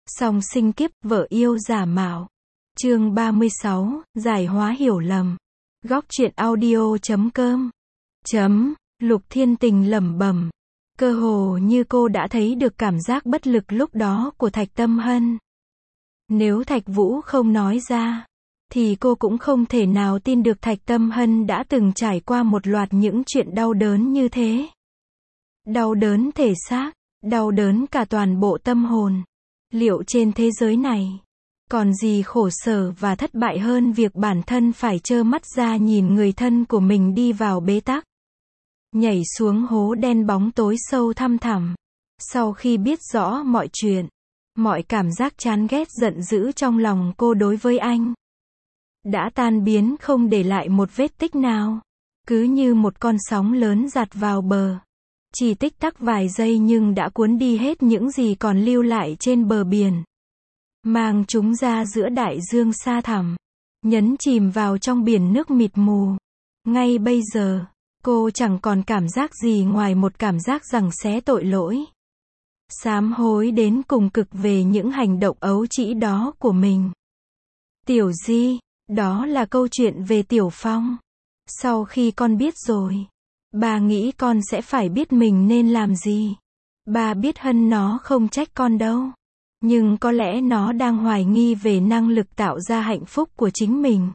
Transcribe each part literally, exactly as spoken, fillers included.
Song sinh kiếp, vợ yêu giả mạo. Chương ba mươi sáu, giải hóa hiểu lầm. Góc truyện audio chấm com. Chấm, Lục Thiên Tình lẩm bẩm. Cơ hồ như cô đã thấy được cảm giác bất lực lúc đó của Thạch Tâm Hân. Nếu Thạch Vũ không nói ra, thì cô cũng không thể nào tin được Thạch Tâm Hân đã từng trải qua một loạt những chuyện đau đớn như thế. Đau đớn thể xác, đau đớn cả toàn bộ tâm hồn. Liệu trên thế giới này, còn gì khổ sở và thất bại hơn việc bản thân phải trơ mắt ra nhìn người thân của mình đi vào bế tắc, nhảy xuống hố đen bóng tối sâu thăm thẳm. Sau khi biết rõ mọi chuyện, mọi cảm giác chán ghét giận dữ trong lòng cô đối với anh đã tan biến không để lại một vết tích nào. Cứ như một con sóng lớn giạt vào bờ. Chỉ tích tắc vài giây nhưng đã cuốn đi hết những gì còn lưu lại trên bờ biển. Mang chúng ra giữa đại dương xa thẳm. Nhấn chìm vào trong biển nước mịt mù. Ngay bây giờ, cô chẳng còn cảm giác gì ngoài một cảm giác giằng xé tội lỗi. Sám hối đến cùng cực về những hành động ấu trĩ đó của mình. Tiểu Di, đó là câu chuyện về Tiểu Phong. Sau khi con biết rồi, bà nghĩ con sẽ phải biết mình nên làm gì. Bà biết Hân nó không trách con đâu. Nhưng có lẽ nó đang hoài nghi về năng lực tạo ra hạnh phúc của chính mình.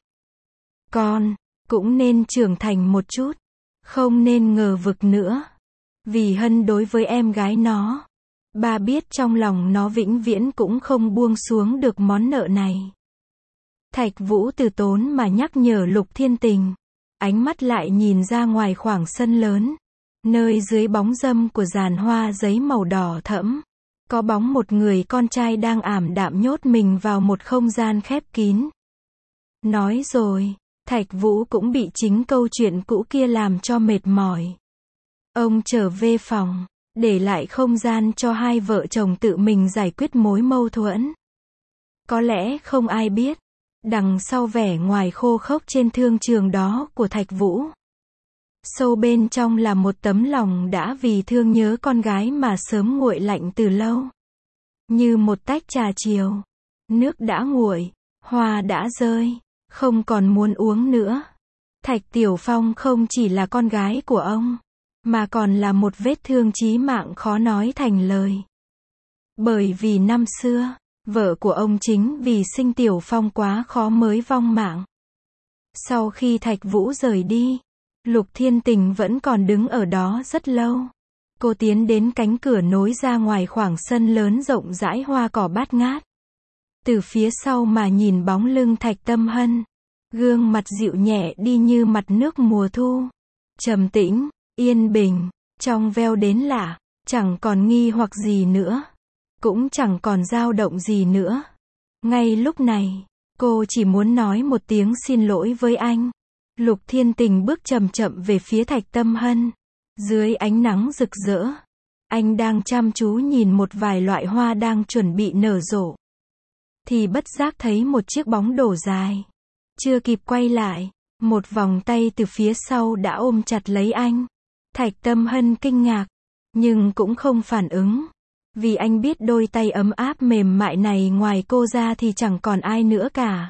Con cũng nên trưởng thành một chút. Không nên ngờ vực nữa. Vì Hân đối với em gái nó, bà biết trong lòng nó vĩnh viễn cũng không buông xuống được món nợ này. Thạch Vũ từ tốn mà nhắc nhở Lục Thiên Tình. Ánh mắt lại nhìn ra ngoài khoảng sân lớn. Nơi dưới bóng râm của giàn hoa giấy màu đỏ thẫm, có bóng một người con trai đang ảm đạm nhốt mình vào một không gian khép kín. Nói rồi, Thạch Vũ cũng bị chính câu chuyện cũ kia làm cho mệt mỏi. Ông trở về phòng, để lại không gian cho hai vợ chồng tự mình giải quyết mối mâu thuẫn. Có lẽ không ai biết, đằng sau vẻ ngoài khô khốc trên thương trường đó của Thạch Vũ, sâu bên trong là một tấm lòng đã vì thương nhớ con gái mà sớm nguội lạnh từ lâu. Như một tách trà chiều, nước đã nguội, hoa đã rơi, không còn muốn uống nữa. Thạch Tiểu Phong không chỉ là con gái của ông, mà còn là một vết thương chí mạng khó nói thành lời. Bởi vì năm xưa, vợ của ông chính vì sinh Tiểu Phong quá khó mới vong mạng. Sau khi Thạch Vũ rời đi, Lục Thiên Tình vẫn còn đứng ở đó rất lâu. Cô tiến đến cánh cửa nối ra ngoài khoảng sân lớn rộng rãi hoa cỏ bát ngát. Từ phía sau mà nhìn bóng lưng Thạch Tâm Hân, gương mặt dịu nhẹ đi như mặt nước mùa thu. Trầm tĩnh, yên bình, trong veo đến lạ, chẳng còn nghi hoặc gì nữa. Cũng chẳng còn dao động gì nữa. Ngay lúc này, cô chỉ muốn nói một tiếng xin lỗi với anh. Lục Thiên Tình bước chậm chậm về phía Thạch Tâm Hân. Dưới ánh nắng rực rỡ, anh đang chăm chú nhìn một vài loại hoa đang chuẩn bị nở rộ. Thì bất giác thấy một chiếc bóng đổ dài. Chưa kịp quay lại, một vòng tay từ phía sau đã ôm chặt lấy anh. Thạch Tâm Hân kinh ngạc, nhưng cũng không phản ứng. Vì anh biết đôi tay ấm áp mềm mại này ngoài cô ra thì chẳng còn ai nữa cả.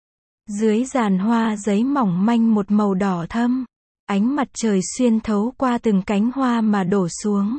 Dưới giàn hoa giấy mỏng manh một màu đỏ thâm, ánh mặt trời xuyên thấu qua từng cánh hoa mà đổ xuống.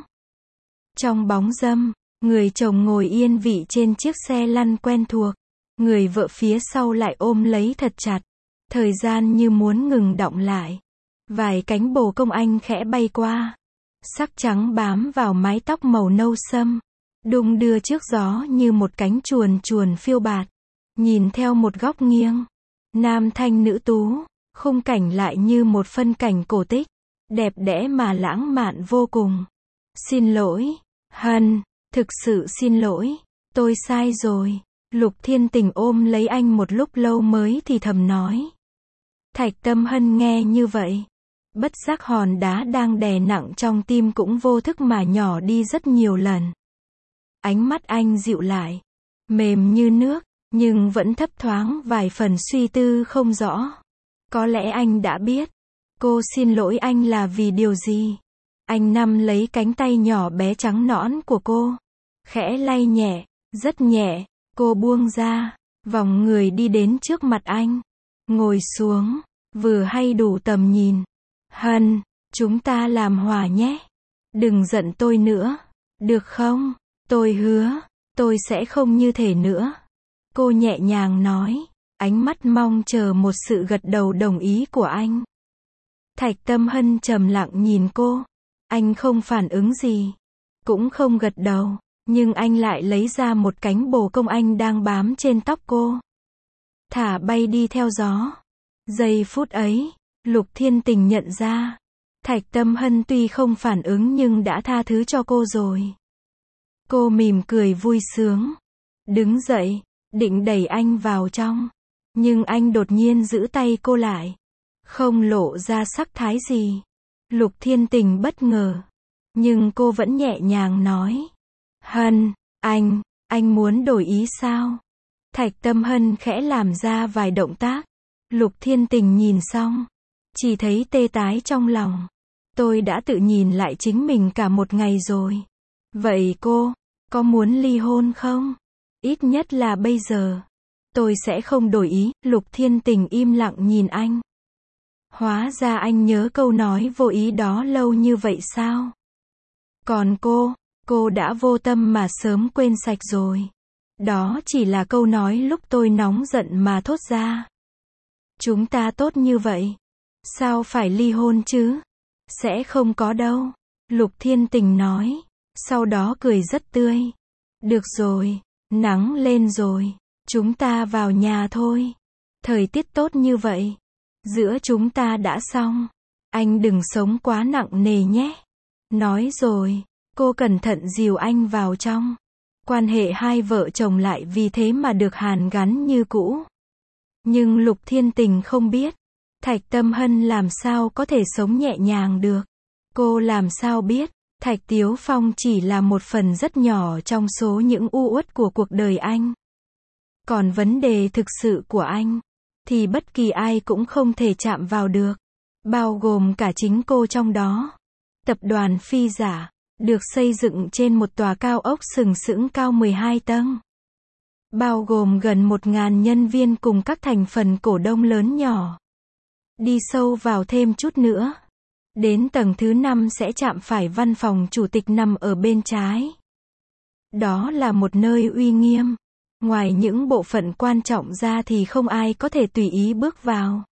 Trong bóng râm, người chồng ngồi yên vị trên chiếc xe lăn quen thuộc. Người vợ phía sau lại ôm lấy thật chặt. Thời gian như muốn ngừng đọng lại. Vài cánh bồ công anh khẽ bay qua. Sắc trắng bám vào mái tóc màu nâu sẫm, đung đưa trước gió như một cánh chuồn chuồn phiêu bạt. Nhìn theo một góc nghiêng, nam thanh nữ tú, khung cảnh lại như một phân cảnh cổ tích, đẹp đẽ mà lãng mạn vô cùng. Xin lỗi, Hân, thực sự xin lỗi, tôi sai rồi. Lục Thiên Tình ôm lấy anh một lúc lâu mới thì thầm nói. Thạch Tâm Hân nghe như vậy, bất giác hòn đá đang đè nặng trong tim cũng vô thức mà nhỏ đi rất nhiều lần. Ánh mắt anh dịu lại, mềm như nước, nhưng vẫn thấp thoáng vài phần suy tư không rõ. Có lẽ anh đã biết, cô xin lỗi anh là vì điều gì. Anh nắm lấy cánh tay nhỏ bé trắng nõn của cô, khẽ lay nhẹ, Rất nhẹ, cô buông ra, vòng người đi đến trước mặt anh. Ngồi xuống, vừa hay đủ tầm nhìn. Hân, chúng ta làm hòa nhé. Đừng giận tôi nữa, được không? Tôi hứa, tôi sẽ không như thế nữa. Cô nhẹ nhàng nói, ánh mắt mong chờ một sự gật đầu đồng ý của anh. Thạch Tâm Hân trầm lặng nhìn cô. Anh không phản ứng gì, cũng không gật đầu, nhưng anh lại lấy ra một cánh bồ công anh đang bám trên tóc cô. Thả bay đi theo gió. Giây phút ấy, Lục Thiên Tình nhận ra, Thạch Tâm Hân tuy không phản ứng nhưng đã tha thứ cho cô rồi. Cô mỉm cười vui sướng, đứng dậy, định đẩy anh vào trong, nhưng anh đột nhiên giữ tay cô lại, không lộ ra sắc thái gì. Lục Thiên Tình bất ngờ, nhưng cô vẫn nhẹ nhàng nói, Hân, anh, anh muốn đổi ý sao? Thạch Tâm Hân khẽ làm ra vài động tác. Lục Thiên Tình nhìn xong, chỉ thấy tê tái trong lòng. Tôi đã tự nhìn lại chính mình cả một ngày rồi. Vậy cô, có muốn ly hôn không? Ít nhất là bây giờ. Tôi sẽ không đổi ý. Lục Thiên Tình im lặng nhìn anh. Hóa ra anh nhớ câu nói vô ý đó lâu như vậy sao? Còn cô, cô đã vô tâm mà sớm quên sạch rồi. Đó chỉ là câu nói lúc tôi nóng giận mà thốt ra. Chúng ta tốt như vậy, sao phải ly hôn chứ? Sẽ không có đâu. Lục Thiên Tình nói, sau đó cười rất tươi. Được rồi, nắng lên rồi, chúng ta vào nhà thôi. Thời tiết tốt như vậy, giữa chúng ta đã xong. Anh đừng sống quá nặng nề nhé. Nói rồi, cô cẩn thận dìu anh vào trong. Quan hệ hai vợ chồng lại vì thế mà được hàn gắn như cũ. Nhưng Lục Thiên Tình không biết, Thạch Tâm Hân làm sao có thể sống nhẹ nhàng được. Cô làm sao biết, Thạch Tiếu Phong chỉ là một phần rất nhỏ trong số những u uất của cuộc đời anh. Còn vấn đề thực sự của anh, thì bất kỳ ai cũng không thể chạm vào được. Bao gồm cả chính cô trong đó. Tập đoàn Phi Giả, được xây dựng trên một tòa cao ốc sừng sững cao mười hai tầng. Bao gồm gần một nghìn nhân viên cùng các thành phần cổ đông lớn nhỏ. Đi sâu vào thêm chút nữa. Đến tầng thứ năm sẽ chạm phải văn phòng chủ tịch nằm ở bên trái. Đó là một nơi uy nghiêm. Ngoài những bộ phận quan trọng ra thì không ai có thể tùy ý bước vào.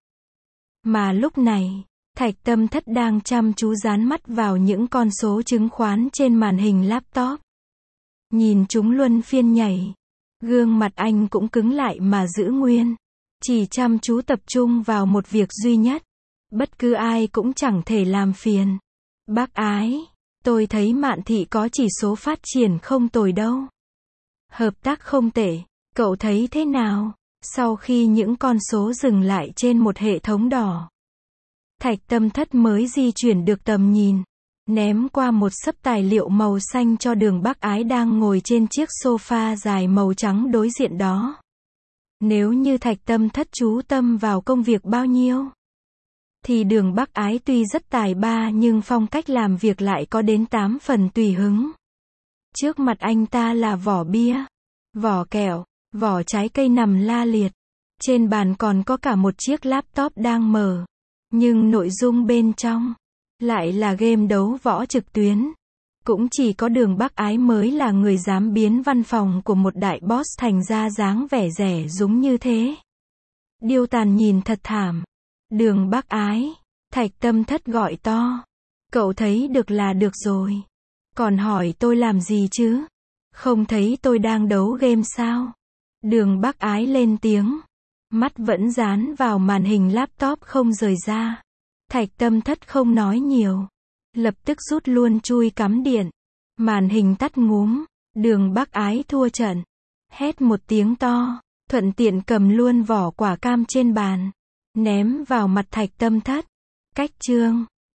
Mà lúc này, Thạch Tâm Thất đang chăm chú dán mắt vào những con số chứng khoán trên màn hình laptop. Nhìn chúng luân phiên nhảy. Gương mặt anh cũng cứng lại mà giữ nguyên. Chỉ chăm chú tập trung vào một việc duy nhất. Bất cứ ai cũng chẳng thể làm phiền. Bác ái, tôi thấy Mạn Thị có chỉ số phát triển không tồi đâu. Hợp tác không tệ, cậu thấy thế nào? Sau khi những con số dừng lại trên một hệ thống đỏ, Thạch Tâm Thất mới di chuyển được tầm nhìn, ném qua một xấp tài liệu màu xanh cho Đường Bác Ái đang ngồi trên chiếc sofa dài màu trắng đối diện đó. Nếu như Thạch Tâm Thất chú tâm vào công việc bao nhiêu, thì Đường Bác Ái tuy rất tài ba nhưng phong cách làm việc lại có đến tám phần tùy hứng. Trước mặt anh ta là vỏ bia, vỏ kẹo, vỏ trái cây nằm la liệt. Trên bàn còn có cả một chiếc laptop đang mở. Nhưng nội dung bên trong lại là game đấu võ trực tuyến. Cũng chỉ có Đường Bác Ái mới là người dám biến văn phòng của một đại boss thành ra dáng vẻ rẻ rúng như thế. Điêu Tàn nhìn thật thảm. Đường Bác Ái, Thạch Tâm Thất gọi to. Cậu thấy được là được rồi. Còn hỏi tôi làm gì chứ? Không thấy tôi đang đấu game sao? Đường Bác Ái lên tiếng. Mắt vẫn dán vào màn hình laptop không rời ra. Thạch Tâm Thất không nói nhiều. Lập tức rút luôn chui cắm điện. Màn hình tắt ngúm. Đường Bác Ái thua trận. Hét một tiếng to. Thuận tiện cầm luôn vỏ quả cam trên bàn. Ném vào mặt Thạch Tâm Thất. Cách chương.